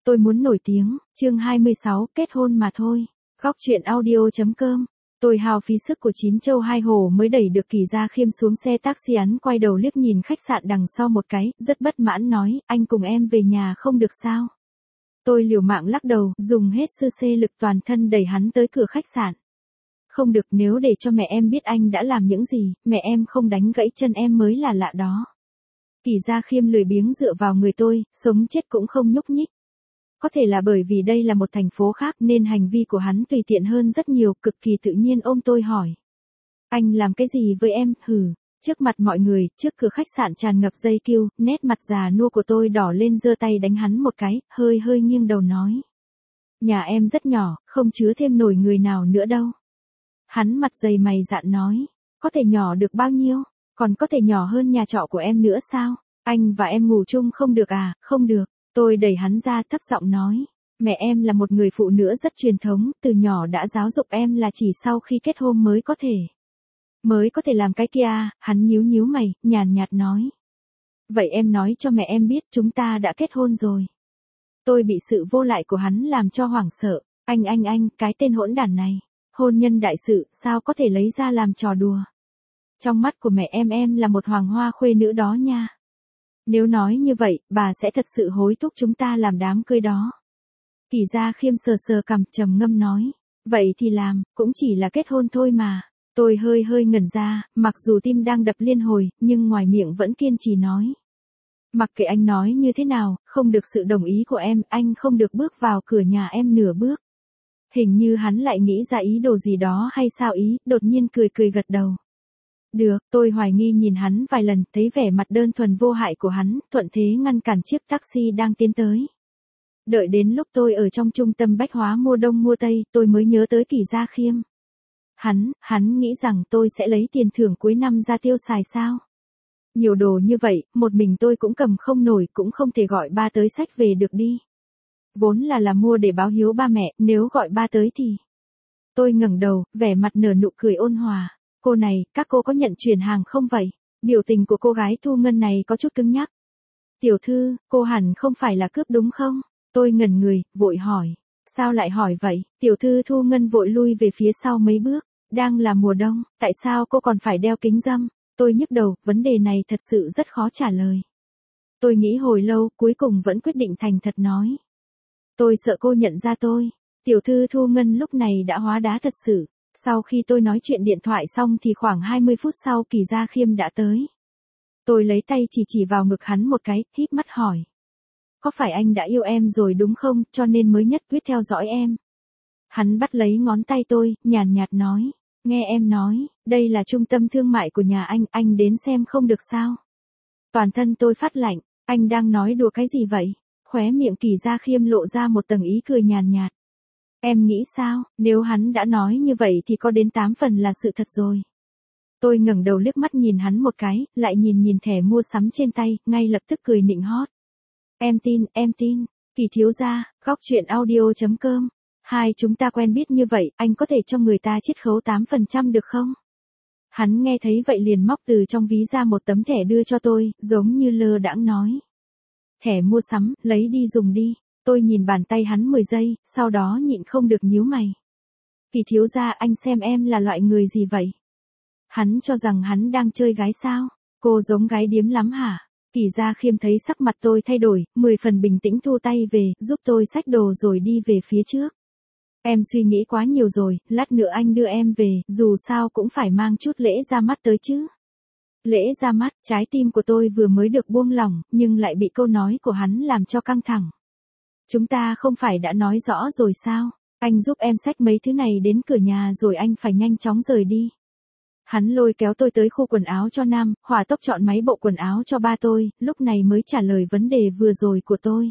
Tôi muốn nổi tiếng, chương 26, kết hôn mà thôi. Góc truyện audio.com. Tôi hao phí sức của 9 châu 2 hổ mới đẩy được Kỳ Gia Khiêm xuống xe taxi, hắn quay đầu liếc nhìn khách sạn đằng sau một cái, rất bất mãn nói, anh cùng em về nhà không được sao? Tôi liều mạng lắc đầu, dùng hết sư xê lực toàn thân đẩy hắn tới cửa khách sạn. Không được, nếu để cho mẹ em biết anh đã làm những gì, mẹ em không đánh gãy chân em mới là lạ đó. Kỳ Gia Khiêm lười biếng dựa vào người tôi, sống chết cũng không nhúc nhích. Có thể là bởi vì đây là một thành phố khác nên hành vi của hắn tùy tiện hơn rất nhiều, cực kỳ tự nhiên ôm tôi hỏi. Anh làm cái gì với em, hử? Trước mặt mọi người, trước cửa khách sạn tràn ngập dây cưu, nét mặt già nua của tôi đỏ lên, giơ tay đánh hắn một cái, hơi nghiêng đầu nói. Nhà em rất nhỏ, không chứa thêm nổi người nào nữa đâu. Hắn mặt dày mày dạn nói. Có thể nhỏ được bao nhiêu? Còn có thể nhỏ hơn nhà trọ của em nữa sao? Anh và em ngủ chung không được à? Không được. Tôi đẩy hắn ra, thấp giọng nói. Mẹ em là một người phụ nữ rất truyền thống, từ nhỏ đã giáo dục em là chỉ sau khi kết hôn mới có thể làm cái kia. Hắn nhíu mày, nhàn nhạt nói. Vậy em nói cho mẹ em biết chúng ta đã kết hôn rồi. Tôi bị sự vô lại của hắn làm cho hoảng sợ. Anh, cái tên hỗn đản này. Hôn nhân đại sự, sao có thể lấy ra làm trò đùa. Trong mắt của mẹ em là một hoàng hoa khuê nữ đó nha. Nếu nói như vậy, bà sẽ thật sự hối thúc chúng ta làm đám cưới đó. Kỳ Gia Khiêm sờ cằm, trầm ngâm nói. Vậy thì làm, cũng chỉ là kết hôn thôi mà. Tôi hơi ngẩn ra, mặc dù tim đang đập liên hồi, nhưng ngoài miệng vẫn kiên trì nói. Mặc kệ anh nói như thế nào, không được sự đồng ý của em, anh không được bước vào cửa nhà em nửa bước. Hình như hắn lại nghĩ ra ý đồ gì đó hay sao ý, đột nhiên cười gật đầu. Được, tôi hoài nghi nhìn hắn vài lần, thấy vẻ mặt đơn thuần vô hại của hắn, thuận thế ngăn cản chiếc taxi đang tiến tới. Đợi đến lúc tôi ở trong trung tâm bách hóa mua đông mua tây, tôi mới nhớ tới Kỳ Gia Khiêm. Hắn nghĩ rằng tôi sẽ lấy tiền thưởng cuối năm ra tiêu xài sao? Nhiều đồ như vậy, một mình tôi cũng cầm không nổi, cũng không thể gọi ba tới xách về được đi. Vốn là mua để báo hiếu ba mẹ, nếu gọi ba tới thì... Tôi ngẩng đầu, vẻ mặt nở nụ cười ôn hòa. Cô này, các cô có nhận chuyển hàng không vậy? Biểu tình của cô gái thu ngân này có chút cứng nhắc. Tiểu thư, cô hẳn không phải là cướp đúng không? Tôi ngẩn người, vội hỏi. Sao lại hỏi vậy? Tiểu thư thu ngân vội lui về phía sau mấy bước. Đang là mùa đông, tại sao cô còn phải đeo kính râm? Tôi nhức đầu, vấn đề này thật sự rất khó trả lời. Tôi nghĩ hồi lâu, cuối cùng vẫn quyết định thành thật nói. Tôi sợ cô nhận ra tôi. Tiểu thư thu ngân lúc này đã hóa đá thật sự. Sau khi tôi nói chuyện điện thoại xong thì khoảng 20 phút sau Kỳ Gia Khiêm đã tới. Tôi lấy tay chỉ vào ngực hắn một cái, híp mắt hỏi. Có phải anh đã yêu em rồi đúng không, cho nên mới nhất quyết theo dõi em? Hắn bắt lấy ngón tay tôi, nhàn nhạt nói. Nghe em nói, đây là trung tâm thương mại của nhà anh đến xem không được sao? Toàn thân tôi phát lạnh, anh đang nói đùa cái gì vậy? Khóe miệng Kỳ Gia Khiêm lộ ra một tầng ý cười nhàn nhạt. Em nghĩ sao, nếu hắn đã nói như vậy thì có đến 8 phần là sự thật rồi. Tôi ngẩng đầu liếc mắt nhìn hắn một cái, lại nhìn thẻ mua sắm trên tay, ngay lập tức cười nịnh hót. Em tin, Kỳ thiếu gia, góc truyện audio.com. Hai chúng ta quen biết như vậy, anh có thể cho người ta chiết khấu 8% được không? Hắn nghe thấy vậy liền móc từ trong ví ra một tấm thẻ đưa cho tôi, giống như lơ đãng nói. Thẻ mua sắm, lấy đi dùng đi. Tôi nhìn bàn tay hắn 10 giây, sau đó nhịn không được nhíu mày. Kỳ thiếu gia, anh xem em là loại người gì vậy? Hắn cho rằng hắn đang chơi gái sao? Cô giống gái điếm lắm hả? Kỳ Gia Khiêm thấy sắc mặt tôi thay đổi, 10 phần bình tĩnh thu tay về, giúp tôi xách đồ rồi đi về phía trước. Em suy nghĩ quá nhiều rồi, lát nữa anh đưa em về, dù sao cũng phải mang chút lễ ra mắt tới chứ. Lễ ra mắt, trái tim của tôi vừa mới được buông lỏng, nhưng lại bị câu nói của hắn làm cho căng thẳng. Chúng ta không phải đã nói rõ rồi sao? Anh giúp em xách mấy thứ này đến cửa nhà rồi anh phải nhanh chóng rời đi. Hắn lôi kéo tôi tới khu quần áo cho nam, hỏa tốc chọn mấy bộ quần áo cho ba tôi, lúc này mới trả lời vấn đề vừa rồi của tôi.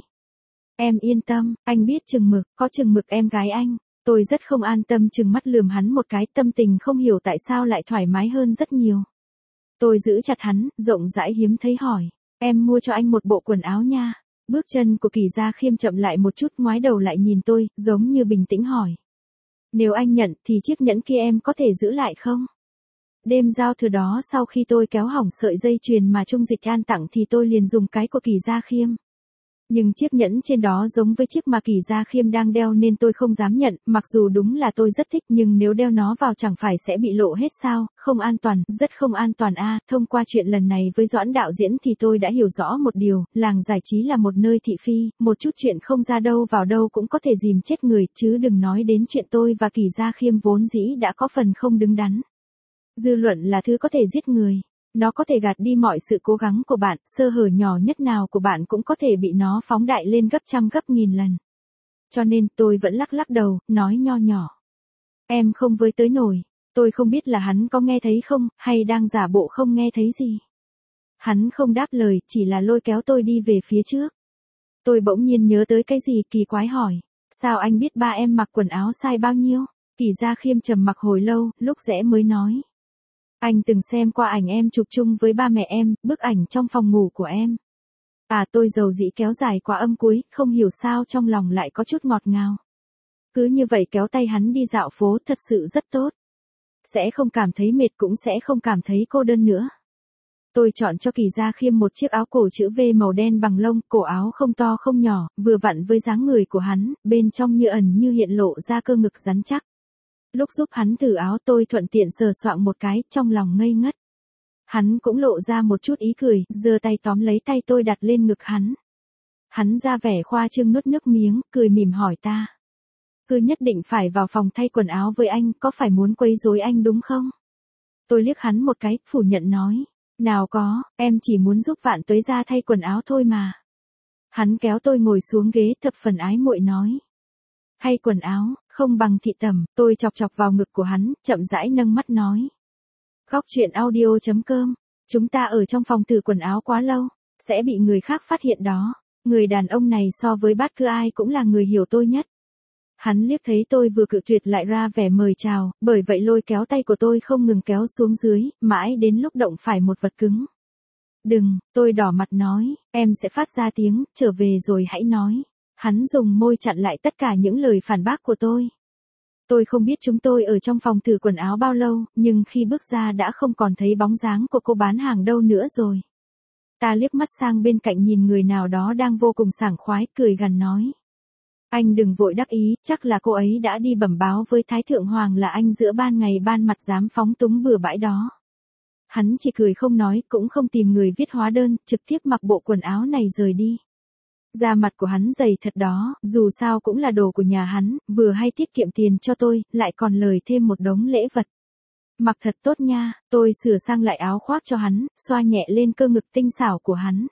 Em yên tâm, anh biết chừng mực, có chừng mực em gái anh. Tôi rất không an tâm chừng mắt lườm hắn một cái, tâm tình không hiểu tại sao lại thoải mái hơn rất nhiều. Tôi giữ chặt hắn, rộng rãi hiếm thấy hỏi. Em mua cho anh một bộ quần áo nha. Bước chân của Kỳ Gia Khiêm chậm lại một chút, ngoái đầu lại nhìn tôi, giống như bình tĩnh hỏi. Nếu anh nhận thì chiếc nhẫn kia em có thể giữ lại không? Đêm giao thừa đó sau khi tôi kéo hỏng sợi dây chuyền mà Trung Dịch An tặng thì tôi liền dùng cái của Kỳ Gia Khiêm. Nhưng chiếc nhẫn trên đó giống với chiếc mà Kỳ Gia Khiêm đang đeo nên tôi không dám nhận, mặc dù đúng là tôi rất thích nhưng nếu đeo nó vào chẳng phải sẽ bị lộ hết sao, không an toàn, rất không an toàn a. Thông qua chuyện lần này với Doãn đạo diễn thì tôi đã hiểu rõ một điều, làng giải trí là một nơi thị phi, một chút chuyện không ra đâu vào đâu cũng có thể dìm chết người, chứ đừng nói đến chuyện tôi và Kỳ Gia Khiêm vốn dĩ đã có phần không đứng đắn. Dư luận là thứ có thể giết người. Nó có thể gạt đi mọi sự cố gắng của bạn, sơ hở nhỏ nhất nào của bạn cũng có thể bị nó phóng đại lên gấp trăm gấp nghìn lần. Cho nên tôi vẫn lắc lắc đầu, nói nho nhỏ. Em không với tới nổi, tôi không biết là hắn có nghe thấy không, hay đang giả bộ không nghe thấy gì. Hắn không đáp lời, chỉ là lôi kéo tôi đi về phía trước. Tôi bỗng nhiên nhớ tới cái gì kỳ quái hỏi. Sao anh biết ba em mặc quần áo size bao nhiêu? Kỳ Gia Khiêm trầm mặc hồi lâu, lúc rẽ mới nói. Anh từng xem qua ảnh em chụp chung với ba mẹ em, bức ảnh trong phòng ngủ của em. Tôi dầu dĩ kéo dài qua âm cuối, không hiểu sao trong lòng lại có chút ngọt ngào. Cứ như vậy kéo tay hắn đi dạo phố thật sự rất tốt. Sẽ không cảm thấy mệt cũng sẽ không cảm thấy cô đơn nữa. Tôi chọn cho Kỳ Gia Khiêm một chiếc áo cổ chữ V màu đen bằng lông, cổ áo không to không nhỏ, vừa vặn với dáng người của hắn, bên trong như ẩn như hiện lộ ra cơ ngực rắn chắc. Lúc giúp hắn thử áo tôi thuận tiện sờ soạng một cái, trong lòng ngây ngất. Hắn cũng lộ ra một chút ý cười, giơ tay tóm lấy tay tôi đặt lên ngực hắn. Hắn ra vẻ khoa trương nuốt nước miếng, cười mỉm hỏi ta. Cứ nhất định phải vào phòng thay quần áo với anh, có phải muốn quấy rối anh đúng không? Tôi liếc hắn một cái, phủ nhận nói. Nào có, em chỉ muốn giúp Vạn Tuế ra thay quần áo thôi mà. Hắn kéo tôi ngồi xuống ghế thập phần ái muội nói. Thay quần áo, không bằng thị tẩm, tôi chọc chọc vào ngực của hắn, chậm rãi nâng mắt nói. Góc truyện audio.com, chúng ta ở trong phòng thử quần áo quá lâu, sẽ bị người khác phát hiện đó. Người đàn ông này so với bất cứ ai cũng là người hiểu tôi nhất. Hắn liếc thấy tôi vừa cự tuyệt lại ra vẻ mời chào, bởi vậy lôi kéo tay của tôi không ngừng kéo xuống dưới, mãi đến lúc động phải một vật cứng. Đừng, tôi đỏ mặt nói, em sẽ phát ra tiếng, trở về rồi hãy nói. Hắn dùng môi chặn lại tất cả những lời phản bác của tôi. Tôi không biết chúng tôi ở trong phòng thử quần áo bao lâu, nhưng khi bước ra đã không còn thấy bóng dáng của cô bán hàng đâu nữa rồi. Ta liếc mắt sang bên cạnh nhìn người nào đó đang vô cùng sảng khoái, cười gằn nói. Anh đừng vội đắc ý, chắc là cô ấy đã đi bẩm báo với Thái Thượng Hoàng là anh giữa ban ngày ban mặt dám phóng túng bừa bãi đó. Hắn chỉ cười không nói, cũng không tìm người viết hóa đơn, trực tiếp mặc bộ quần áo này rời đi. Da mặt của hắn dày thật đó, dù sao cũng là đồ của nhà hắn, vừa hay tiết kiệm tiền cho tôi, lại còn lời thêm một đống lễ vật. Mặc thật tốt nha, tôi sửa sang lại áo khoác cho hắn, xoa nhẹ lên cơ ngực tinh xảo của hắn.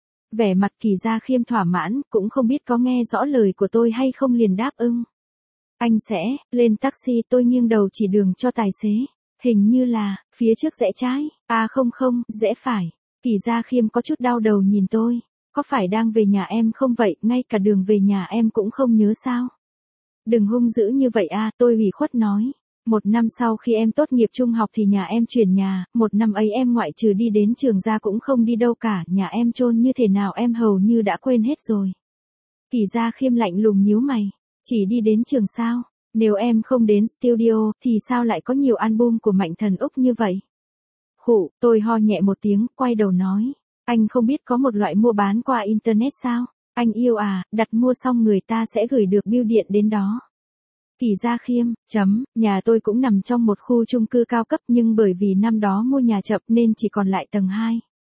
Vẻ mặt Kỳ Gia Khiêm thỏa mãn, cũng không biết có nghe rõ lời của tôi hay không liền đáp ưng. Anh sẽ, lên taxi tôi nghiêng đầu chỉ đường cho tài xế. Hình như là, phía trước rẽ trái, không, rẽ phải. Kỳ Gia Khiêm có chút đau đầu nhìn tôi. Có phải đang về nhà em không vậy, ngay cả đường về nhà em cũng không nhớ sao? Đừng hung dữ như vậy tôi ủy khuất nói. Một năm sau khi em tốt nghiệp trung học thì nhà em chuyển nhà, một năm ấy em ngoại trừ đi đến trường ra cũng không đi đâu cả, nhà em chôn như thế nào em hầu như đã quên hết rồi. Kỳ Gia Khiêm lạnh lùng nhíu mày, chỉ đi đến trường sao? Nếu em không đến studio, thì sao lại có nhiều album của Mạnh Thần Úc như vậy? Khụ, tôi ho nhẹ một tiếng, quay đầu nói. Anh không biết có một loại mua bán qua Internet sao? Anh yêu đặt mua xong người ta sẽ gửi được bưu điện đến đó. Kỳ Gia Khiêm, nhà tôi cũng nằm trong một khu chung cư cao cấp nhưng bởi vì năm đó mua nhà chậm nên chỉ còn lại tầng 2.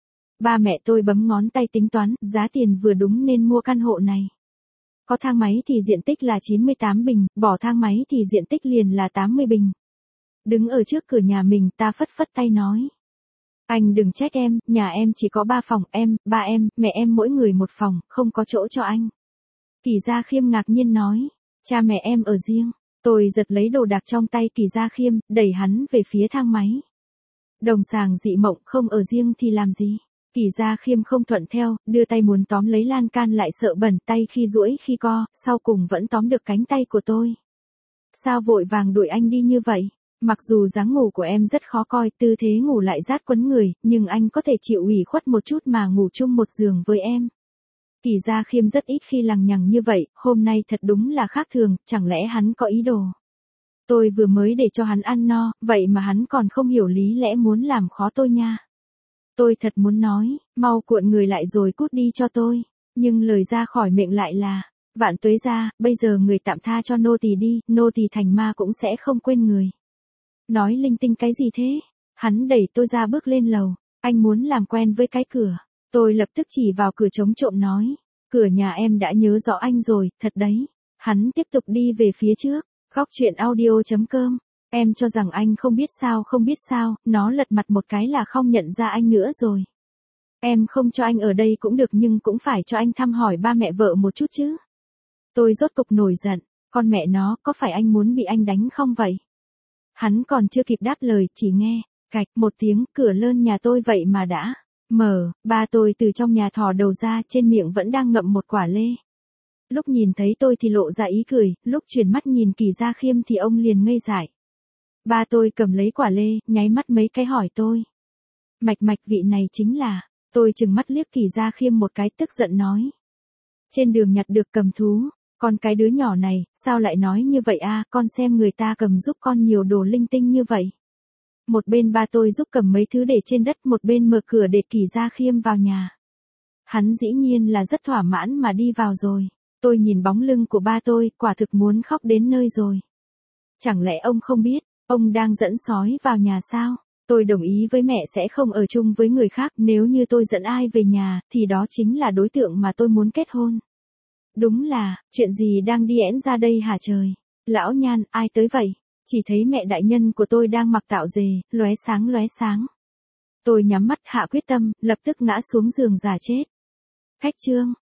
Ba mẹ tôi bấm ngón tay tính toán, giá tiền vừa đúng nên mua căn hộ này. Có thang máy thì diện tích là 98 bình, bỏ thang máy thì diện tích liền là 80 bình. Đứng ở trước cửa nhà mình ta phất phất tay nói. Anh đừng trách em, nhà em chỉ có 3 phòng, em, ba em, mẹ em mỗi người một phòng, không có chỗ cho anh. Kỳ Gia Khiêm ngạc nhiên nói, cha mẹ em ở riêng. Tôi giật lấy đồ đạc trong tay Kỳ Gia Khiêm, đẩy hắn về phía thang máy. Đồng sàng dị mộng không ở riêng thì làm gì? Kỳ Gia Khiêm không thuận theo, đưa tay muốn tóm lấy lan can lại sợ bẩn tay khi duỗi khi co, sau cùng vẫn tóm được cánh tay của tôi. Sao vội vàng đuổi anh đi như vậy? Mặc dù dáng ngủ của em rất khó coi, tư thế ngủ lại rát quấn người, nhưng anh có thể chịu ủy khuất một chút mà ngủ chung một giường với em. Kỳ Gia Khiêm rất ít khi lằng nhằng như vậy, hôm nay thật đúng là khác thường, chẳng lẽ hắn có ý đồ. Tôi vừa mới để cho hắn ăn no, vậy mà hắn còn không hiểu lý lẽ muốn làm khó tôi nha. Tôi thật muốn nói, mau cuộn người lại rồi cút đi cho tôi. Nhưng lời ra khỏi miệng lại là, vạn tuế gia, bây giờ người tạm tha cho nô tỳ đi, nô tỳ thành ma cũng sẽ không quên người. Nói linh tinh cái gì thế? Hắn đẩy tôi ra bước lên lầu, anh muốn làm quen với cái cửa. Tôi lập tức chỉ vào cửa trống trộm nói, cửa nhà em đã nhớ rõ anh rồi, thật đấy. Hắn tiếp tục đi về phía trước, góc chuyện audio.com. Em cho rằng anh không biết sao, nó lật mặt một cái là không nhận ra anh nữa rồi. Em không cho anh ở đây cũng được nhưng cũng phải cho anh thăm hỏi ba mẹ vợ một chút chứ. Tôi rốt cục nổi giận, con mẹ nó, có phải anh muốn bị anh đánh không vậy? Hắn còn chưa kịp đáp lời, chỉ nghe, cạch một tiếng, cửa lớn nhà tôi vậy mà đã mở, ba tôi từ trong nhà thò đầu ra, trên miệng vẫn đang ngậm một quả lê. Lúc nhìn thấy tôi thì lộ ra ý cười, lúc chuyển mắt nhìn Kỳ Gia Khiêm thì ông liền ngây dại. Ba tôi cầm lấy quả lê, nháy mắt mấy cái hỏi tôi. Mạch vị này chính là, tôi chừng mắt liếc Kỳ Gia Khiêm một cái tức giận nói. Trên đường nhặt được cầm thú, con cái đứa nhỏ này, sao lại nói như vậy a? Con xem người ta cầm giúp con nhiều đồ linh tinh như vậy. Một bên ba tôi giúp cầm mấy thứ để trên đất, một bên mở cửa để Kỳ Gia Khiêm vào nhà. Hắn dĩ nhiên là rất thỏa mãn mà đi vào rồi. Tôi nhìn bóng lưng của ba tôi, quả thực muốn khóc đến nơi rồi. Chẳng lẽ ông không biết, ông đang dẫn sói vào nhà sao? Tôi đồng ý với mẹ sẽ không ở chung với người khác, nếu như tôi dẫn ai về nhà, thì đó chính là đối tượng mà tôi muốn kết hôn. Đúng là, chuyện gì đang đi ẽn ra đây hả trời? Lão Nhan, ai tới vậy? Chỉ thấy mẹ đại nhân của tôi đang mặc tạo dề, lóe sáng. Tôi nhắm mắt hạ quyết tâm, lập tức ngã xuống giường giả chết. Khách trương.